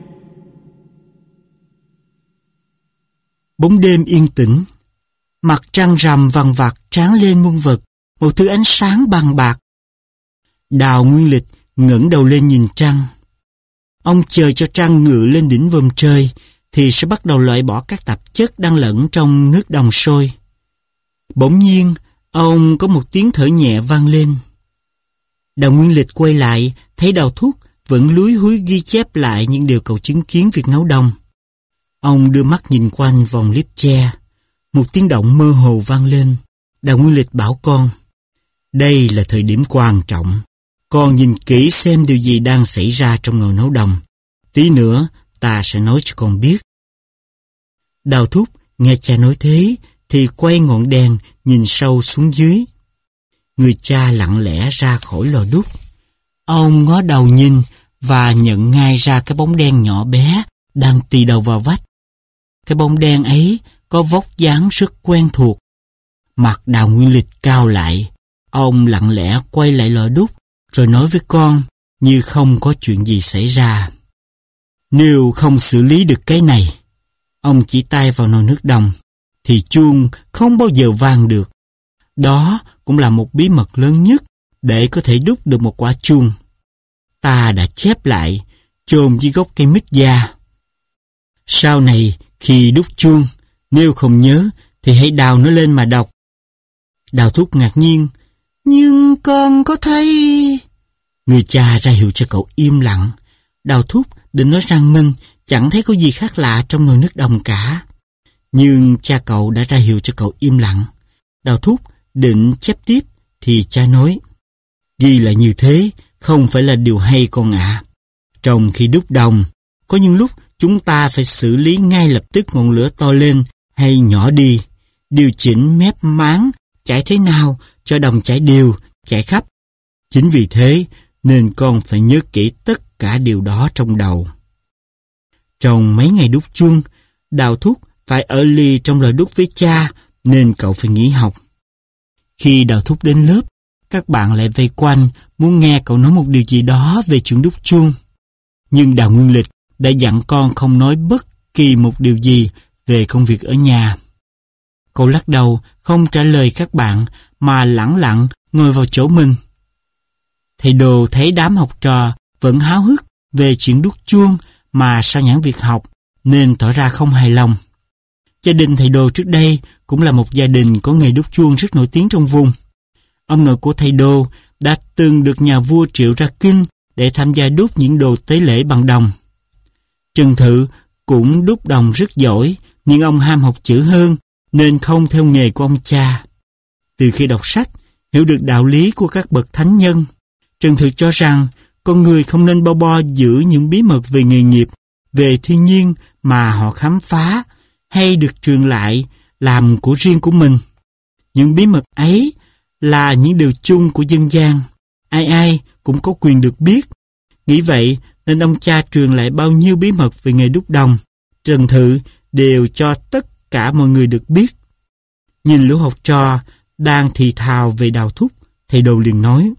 Bóng đêm yên tĩnh, mặt trăng rằm vằng vặc tráng lên muôn vật, một thứ ánh sáng bằng bạc. Đào Nguyên Lịch ngẩng đầu lên nhìn trăng. Ông chờ cho trăng ngự lên đỉnh vòm trời thì sẽ bắt đầu loại bỏ các tạp chất đang lẫn trong nước đồng sôi. Bỗng nhiên, ông có một tiếng thở nhẹ vang lên. Đào Nguyên Lịch quay lại, thấy Đào Thúc vẫn lúi húi ghi chép lại những điều cậu chứng kiến việc nấu đồng. Ông đưa mắt nhìn quanh vòng liếp tre. Một tiếng động mơ hồ vang lên. Đào Nguyên Lịch bảo con, đây là thời điểm quan trọng. Con nhìn kỹ xem điều gì đang xảy ra trong nồi nấu đồng. Tí nữa ta sẽ nói cho con biết. Đào Thúc nghe cha nói thế thì quay ngọn đèn nhìn sâu xuống dưới. Người cha lặng lẽ ra khỏi lò đúc. Ông ngó đầu nhìn và nhận ngay ra cái bóng đen nhỏ bé đang tì đầu vào vách. Cái bóng đen ấy có vóc dáng rất quen thuộc. Mặt Đào Nguyên Lịch cao lại. Ông lặng lẽ quay lại lò đúc rồi nói với con như không có chuyện gì xảy ra. Nếu không xử lý được cái này, ông chỉ tay vào nồi nước đồng, thì chuông không bao giờ vang được. Đó cũng là một bí mật lớn nhất để có thể đúc được một quả chuông. Ta đã chép lại, chôn dưới gốc cây mít già. Sau này, khi đúc chuông, nếu không nhớ thì hãy đào nó lên mà đọc. Đào Thúc ngạc nhiên, nhưng con có thấy... Người cha ra hiệu cho cậu im lặng. Đào Thúc định nói răng minh, chẳng thấy có gì khác lạ trong nồi nước đồng cả. Nhưng cha cậu đã ra hiệu cho cậu im lặng. Đào Thúc định chép tiếp thì cha nói: Ghi là như thế không phải là điều hay con ạ. À. Trong khi đúc đồng, có những lúc chúng ta phải xử lý ngay lập tức ngọn lửa to lên hay nhỏ đi, điều chỉnh mép máng chảy thế nào cho đồng chảy đều, chảy khắp. Chính vì thế nên con phải nhớ kỹ tất cả điều đó trong đầu. Trong mấy ngày đúc chuông, Đào Thúc phải ở ly trong lời đúc với cha nên cậu phải nghỉ học. Khi Đào Thúc đến lớp, các bạn lại vây quanh muốn nghe cậu nói một điều gì đó về chuyện đúc chuông. Nhưng Đào Nguyên Lịch đã dặn con không nói bất kỳ một điều gì về công việc ở nhà. Cậu lắc đầu không trả lời các bạn mà lẳng lặng ngồi vào chỗ mình. Thầy Đồ thấy đám học trò vẫn háo hức về chuyện đúc chuông mà sao nhãng việc học nên tỏ ra không hài lòng. Gia đình thầy Đồ trước đây cũng là một gia đình có nghề đúc chuông rất nổi tiếng trong vùng. Ông nội của thầy Đồ đã từng được nhà vua triệu ra kinh để tham gia đúc những đồ tế lễ bằng đồng. Trần Thự cũng đúc đồng rất giỏi, nhưng ông ham học chữ hơn nên không theo nghề của ông cha. Từ khi đọc sách, hiểu được đạo lý của các bậc thánh nhân, Trần Thự cho rằng con người không nên bo bo giữ những bí mật về nghề nghiệp, về thiên nhiên mà họ khám phá hay được truyền lại làm của riêng của mình. Những bí mật ấy là những điều chung của dân gian, ai ai cũng có quyền được biết. Nghĩ vậy nên ông cha truyền lại bao nhiêu bí mật về nghề đúc đồng, Trần Thự đều cho tất cả mọi người được biết. Nhìn lũ học trò đang thì thào về Đào Thúc, thầy Đồ liền nói: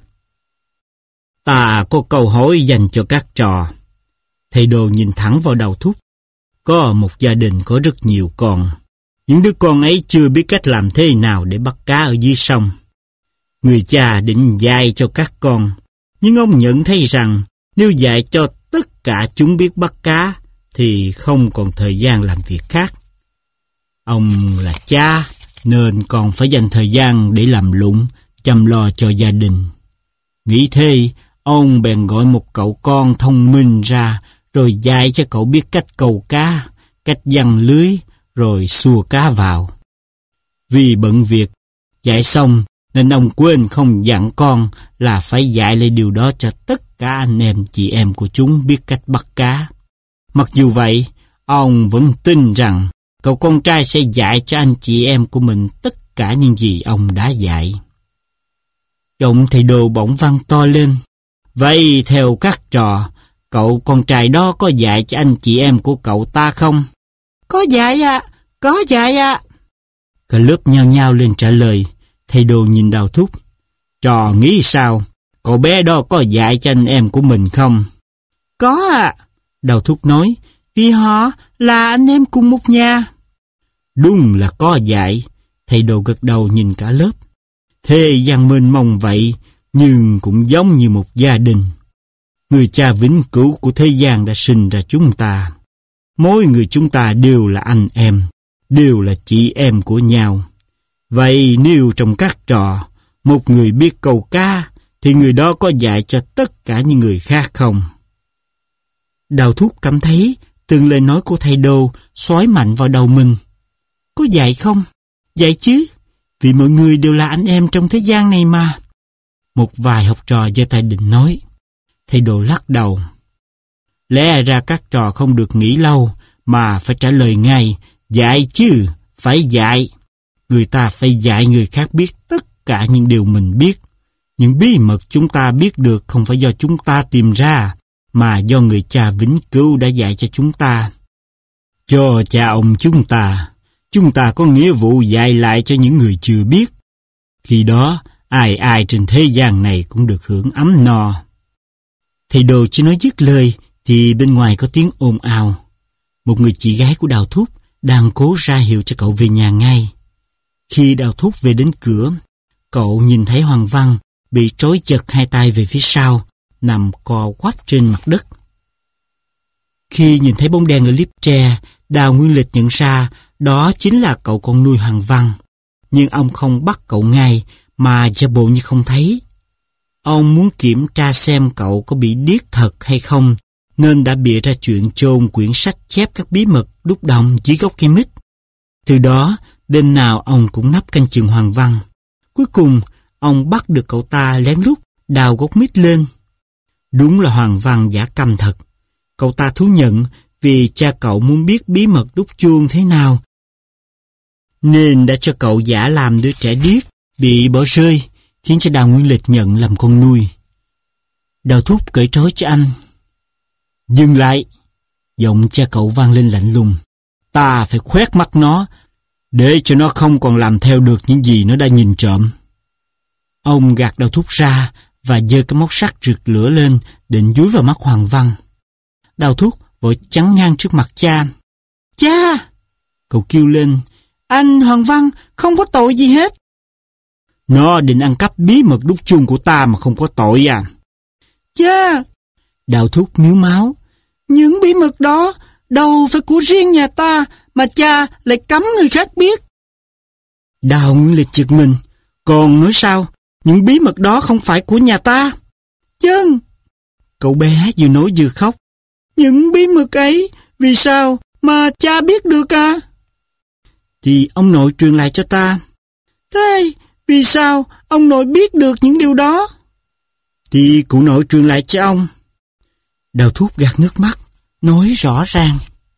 Ta có câu hỏi dành cho các trò. Thầy Đồ nhìn thẳng vào Đào Thúc. Có một gia đình có rất nhiều con. Những đứa con ấy chưa biết cách làm thế nào để bắt cá ở dưới sông. Người cha định dạy cho các con, nhưng ông nhận thấy rằng nếu dạy cho tất cả chúng biết bắt cá thì không còn thời gian làm việc khác. Ông là cha nên còn phải dành thời gian để làm lụng, chăm lo cho gia đình. Nghĩ thế, ông bèn gọi một cậu con thông minh ra rồi dạy cho cậu biết cách câu cá, cách giăng lưới rồi xua cá vào. Vì bận việc dạy xong nên ông quên không dặn con là phải dạy lại điều đó cho tất cả anh em chị em của chúng biết cách bắt cá. Mặc dù vậy, ông vẫn tin rằng cậu con trai sẽ dạy cho anh chị em của mình tất cả những gì ông đã dạy. Giọng thầy Đồ bỗng vang to lên: Vậy theo các trò, cậu con trai đó có dạy cho anh chị em của cậu ta không? Có dạy ạ, à, có dạy ạ. À. Cả lớp nhao nhao lên trả lời. Thầy Đồ nhìn Đào Thúc: Trò nghĩ sao? Cậu bé đó có dạy cho anh em của mình không? Có ạ, à. Đào Thúc nói, vì họ là anh em cùng một nhà. Đúng là có dạy. Thầy Đồ gật đầu nhìn cả lớp. Thế gian mênh mông vậy, nhưng cũng giống như một gia đình. Người cha vĩnh cửu của thế gian đã sinh ra chúng ta. Mỗi người chúng ta đều là anh em, đều là chị em của nhau. Vậy nếu trong các trò, một người biết câu cá, thì người đó có dạy cho tất cả những người khác không? Đào Thúc cảm thấy từng lời nói của thầy Đồ xói mạnh vào đầu mình. Có dạy không? Dạy chứ, vì mọi người đều là anh em trong thế gian này mà. Một vài học trò giơ tay định nói. Thầy Đồ lắc đầu. Lẽ ra các trò không được nghĩ lâu mà phải trả lời ngay. Dạy chứ, phải dạy. Người ta phải dạy người khác biết tất cả những điều mình biết. Những bí mật chúng ta biết được không phải do chúng ta tìm ra, mà do người cha vĩnh cửu đã dạy cho chúng ta. Cho cha ông chúng ta, chúng ta có nghĩa vụ dạy lại cho những người chưa biết. Khi đó, ai ai trên thế gian này cũng được hưởng ấm no. Thầy Đồ chỉ nói dứt lời thì bên ngoài có tiếng ồn ào. Một người chị gái của Đào Thúc đang cố ra hiệu cho cậu về nhà ngay. Khi Đào Thúc về đến cửa, cậu nhìn thấy Hoàng Văn bị trói chặt hai tay về phía sau, nằm co quắp trên mặt đất. Khi nhìn thấy bóng đen ở liếp tre, Đào Nguyên Lịch nhận ra đó chính là cậu con nuôi Hoàng Văn. Nhưng ông không bắt cậu ngay mà giả bộ như không thấy. Ông muốn kiểm tra xem cậu có bị điếc thật hay không, nên đã bịa ra chuyện chôn quyển sách chép các bí mật đúc đồng dưới gốc cây mít. Từ đó, đêm nào ông cũng nấp canh chừng Hoàng Văn. Cuối cùng, ông bắt được cậu ta lén lút đào gốc mít lên. Đúng là Hoàng Văn giả câm thật. Cậu ta thú nhận vì cha cậu muốn biết bí mật đúc chuông thế nào, nên đã cho cậu giả làm đứa trẻ điếc bị bỏ rơi, khiến cho Đào Nguyên Lịch nhận làm con nuôi. Đào Thúc cởi trói cho anh. Dừng lại! Giọng cha cậu vang lên lạnh lùng. Ta phải khoét mắt nó, để cho nó không còn làm theo được những gì nó đã nhìn trộm. Ông gạt Đào Thúc ra và giơ cái móc sắt rực lửa lên, định dúi vào mắt Hoàng Văn. Đào Thúc vội chắn ngang trước mặt cha. Cha! Cậu kêu lên. Anh Hoàng Văn không có tội gì hết. Nó định ăn cắp bí mật đúc chuông của ta mà không có tội à? Cha! Đào Thúc miếu máu. Những bí mật đó đâu phải của riêng nhà ta mà cha lại cấm người khác biết. Đào Nguyên Lịch giật mình. Còn nói sao? Những bí mật đó không phải của nhà ta. Chân! Cậu bé vừa nói vừa khóc. Những bí mật ấy vì sao mà cha biết được à? Thì ông nội truyền lại cho ta. Thế vì sao ông nội biết được những điều đó? Thì cụ nội truyền lại cho ông. Đào Thúc gạt nước mắt, nói rõ ràng.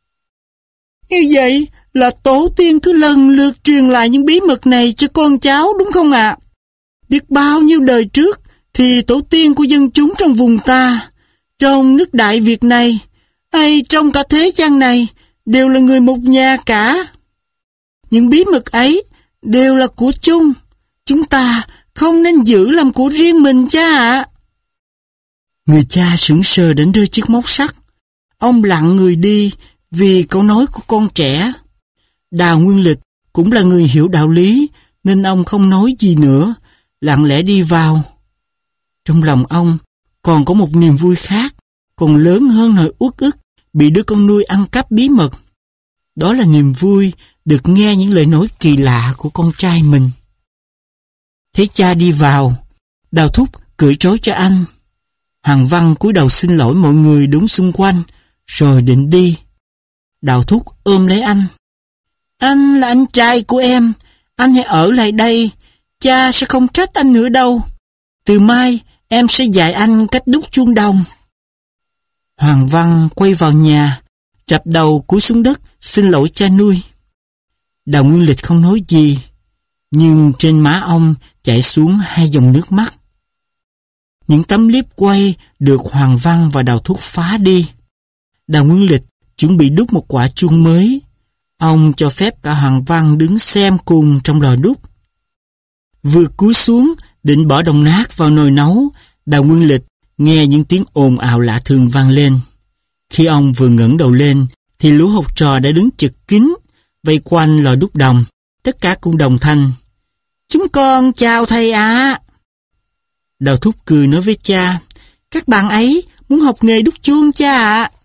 Như vậy là tổ tiên cứ lần lượt truyền lại những bí mật này cho con cháu đúng không ạ? À? Biết bao nhiêu đời trước thì tổ tiên của dân chúng trong vùng ta, trong nước Đại Việt này, hay trong cả thế gian này, đều là người một nhà cả. Những bí mật ấy đều là của chung. Chúng ta không nên giữ làm của riêng mình cha ạ. Người cha sững sờ đến rơi chiếc móc sắt. Ông lặng người đi vì câu nói của con trẻ. Đào Nguyên Lịch cũng là người hiểu đạo lý, nên ông không nói gì nữa, lặng lẽ đi vào. Trong lòng ông còn có một niềm vui khác, còn lớn hơn nỗi uất ức bị đứa con nuôi ăn cắp bí mật. Đó là niềm vui được nghe những lời nói kỳ lạ của con trai mình. Thấy cha đi vào, Đào Thúc cởi trói cho anh. Hoàng Văn cúi đầu xin lỗi mọi người đứng xung quanh, rồi định đi. Đào Thúc ôm lấy anh. Anh là anh trai của em, anh hãy ở lại đây, cha sẽ không trách anh nữa đâu. Từ mai em sẽ dạy anh cách đúc chuông đồng. Hoàng Văn quay vào nhà, rập đầu cúi xuống đất xin lỗi cha nuôi. Đào Nguyên Lịch không nói gì, nhưng trên má ông chảy xuống hai dòng nước mắt. Những tấm liếp quay được Hoàng Văn và Đào Thúc phá đi. Đào Nguyên Lịch chuẩn bị đúc một quả chuông mới. Ông cho phép cả Hoàng Văn đứng xem cùng trong lò đúc. Vừa cúi xuống định bỏ đồng nát vào nồi nấu, Đào Nguyên Lịch nghe những tiếng ồn ào lạ thường vang lên. Khi ông vừa ngẩng đầu lên thì lũ học trò đã đứng chật kín vây quanh lò đúc đồng, tất cả cùng đồng thanh. Chúng con chào thầy ạ. À. Đào Thúc cười nói với cha. Các bạn ấy muốn học nghề đúc chuông cha ạ. À.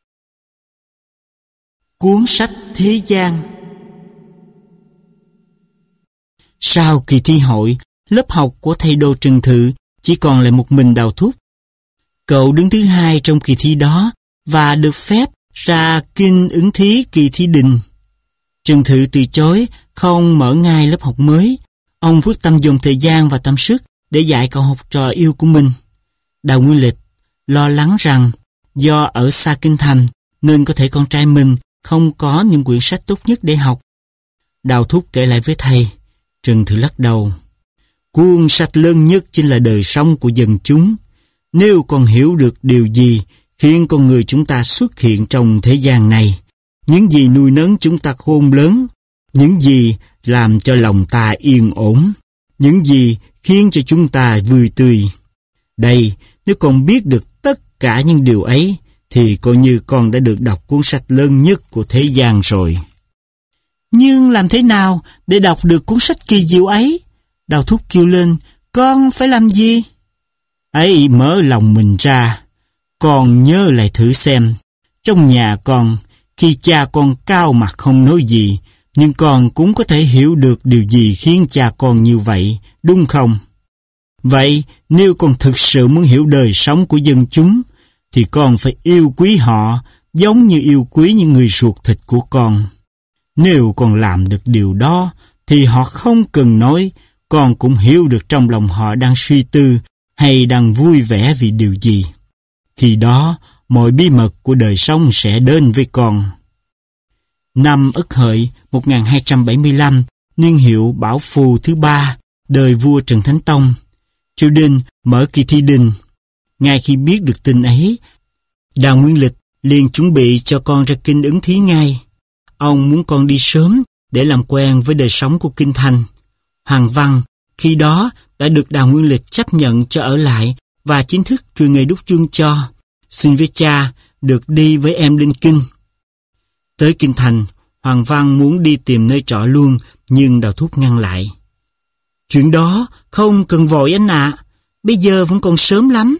Cuốn sách thế gian. Sau kỳ thi hội, lớp học của thầy Đồ Trần Thự chỉ còn lại một mình Đào Thúc. Cậu đứng thứ hai trong kỳ thi đó và được phép ra kinh ứng thí kỳ thi đình. Trần Thự từ chối không mở ngay lớp học mới. Ông quyết tâm dồn thời gian và tâm sức để dạy cậu học trò yêu của mình. Đào Nguyên Lịch lo lắng rằng do ở xa kinh thành nên có thể con trai mình không có những quyển sách tốt nhất để học. Đào Thúc kể lại với thầy. Trần Thự lắc đầu. Cuốn sách lớn nhất chính là đời sống của dân chúng. Nếu con hiểu được điều gì khiến con người chúng ta xuất hiện trong thế gian này, những gì nuôi nấng chúng ta khôn lớn, những gì làm cho lòng ta yên ổn, những gì khiến cho chúng ta vui tươi. Đây, nếu con biết được tất cả những điều ấy, thì coi như con đã được đọc cuốn sách lớn nhất của thế gian rồi. Nhưng làm thế nào để đọc được cuốn sách kỳ diệu ấy? Đào Thúc kêu lên. Con phải làm gì? Ấy, mở lòng mình ra. Con nhớ lại thử xem. Trong nhà con, khi cha con cao mặt không nói gì, nhưng con cũng có thể hiểu được điều gì khiến cha con như vậy, đúng không? Vậy, nếu con thực sự muốn hiểu đời sống của dân chúng, thì con phải yêu quý họ giống như yêu quý những người ruột thịt của con. Nếu còn làm được điều đó, thì họ không cần nói, con cũng hiểu được trong lòng họ đang suy tư hay đang vui vẻ vì điều gì. Khi đó, mọi bí mật của đời sống sẽ đến với con. Năm Ất Hợi một nghìn hai trăm bảy mươi lăm, niên hiệu Bảo Phù thứ ba, đời vua Trần Thánh Tông, triều đình mở kỳ thi đình. Ngay khi biết được tin ấy, Đào Nguyên Lịch liền chuẩn bị cho con ra kinh ứng thí ngay. Ông muốn con đi sớm để làm quen với đời sống của kinh thành. Hoàng Văn khi đó đã được Đào Nguyên Lịch chấp nhận cho ở lại và chính thức truyền nghề đúc chuông cho, xin với cha được đi với em lên kinh. Tới kinh thành, Hoàng Văn muốn đi tìm nơi trọ luôn, nhưng Đào Thúc ngăn lại. Chuyện đó không cần vội anh ạ, à. Bây giờ vẫn còn sớm lắm.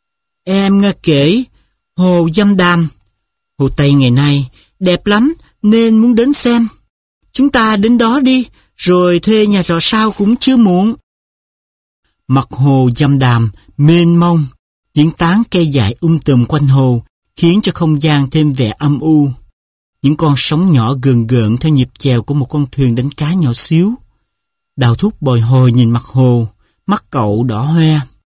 Em nghe kể hồ Dâm Đàm, hồ Tây ngày nay đẹp lắm nên muốn đến xem. Chúng ta đến đó đi, rồi thuê nhà trọ sau cũng chưa muộn. Mặt hồ Dâm Đàm mênh mông, những tán cây dại um tùm quanh hồ khiến cho không gian thêm vẻ âm u. Những con sóng nhỏ gờn gợn theo nhịp chèo của một con thuyền đánh cá nhỏ xíu. Đào Thúc bồi hồi nhìn mặt hồ, mắt cậu đỏ hoe.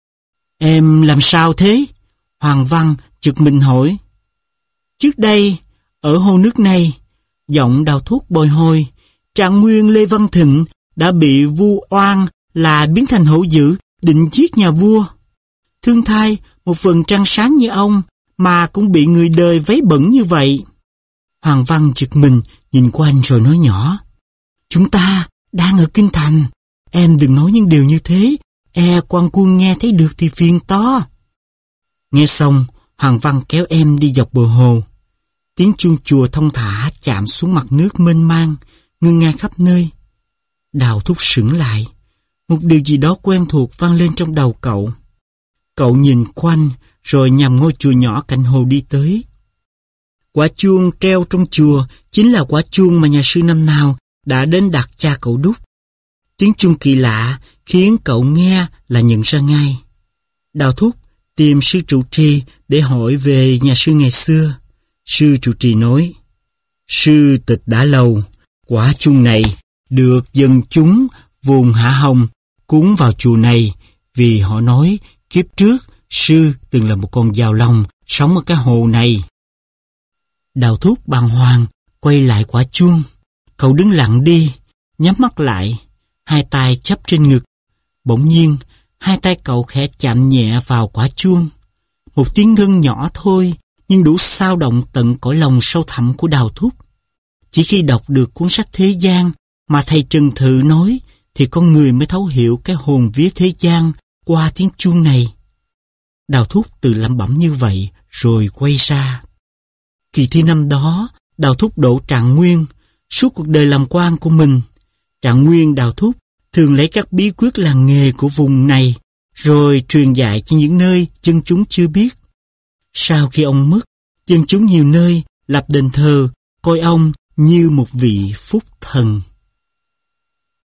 Em làm sao thế? Hoàng Văn chực mình hỏi. Trước đây, ở hồ nước này, giọng Đào Thúc bồi hồi, Trạng Nguyên Lê Văn Thịnh đã bị vu oan là biến thành hổ dữ, định giết nhà vua. Thương thai một phần trăng sáng như ông mà cũng bị người đời vấy bẩn như vậy. Hoàng Văn chực mình nhìn quanh rồi nói nhỏ. Chúng ta đang ở kinh thành, em đừng nói những điều như thế, e quan quân nghe thấy được thì phiền to. Nghe xong, Hoàng Văn kéo em đi dọc bờ hồ. Tiếng chuông chùa thông thả chạm xuống mặt nước mênh mang, ngân nga khắp nơi. Đào Thúc sững lại, một điều gì đó quen thuộc vang lên trong đầu cậu. Cậu nhìn quanh rồi nhằm ngôi chùa nhỏ cạnh hồ đi tới. Quả chuông treo trong chùa chính là quả chuông mà nhà sư năm nào đã đến đặt cha cậu đúc. Tiếng chuông kỳ lạ khiến cậu nghe là nhận ra ngay. Đào Thúc tìm sư trụ trì để hỏi về nhà sư ngày xưa. Sư trụ trì nói, sư tịch đã lâu, quả chuông này được dân chúng vùng Hạ Hồng cúng vào chùa này vì họ nói kiếp trước sư từng là một con dao long sống ở cái hồ này. Đào Thúc bàng hoàng quay lại quả chuông. Cậu đứng lặng đi, nhắm mắt lại, hai tay chắp trên ngực. Bỗng nhiên, hai tay cậu khẽ chạm nhẹ vào quả chuông. Một tiếng ngân nhỏ thôi, nhưng đủ xao động tận cõi lòng sâu thẳm của Đào Thúc. Chỉ khi đọc được cuốn sách Thế gian mà thầy Trần Thự nói, thì con người mới thấu hiểu cái hồn vía thế gian qua tiếng chuông này. Đào Thúc tự lẩm bẩm như vậy, rồi quay ra. Kỳ thi năm đó, Đào Thúc đỗ Trạng Nguyên. Suốt cuộc đời làm quan của mình, Trạng Nguyên Đào Thúc thường lấy các bí quyết làng nghề của vùng này, rồi truyền dạy cho những nơi dân chúng chưa biết. Sau khi ông mất, dân chúng nhiều nơi lập đền thờ, coi ông như một vị phúc thần.